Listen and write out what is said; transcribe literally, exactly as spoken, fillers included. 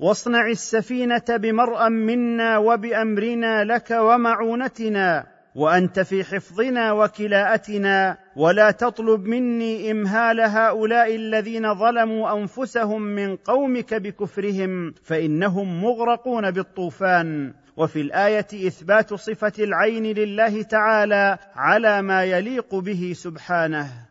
واصنع السفينة بمرأ منا وبأمرنا لك ومعونتنا، وأنت في حفظنا وكلاءتنا، ولا تطلب مني إمهال هؤلاء الذين ظلموا أنفسهم من قومك بكفرهم، فإنهم مغرقون بالطوفان. وفي الآية إثبات صفة العين لله تعالى على ما يليق به سبحانه.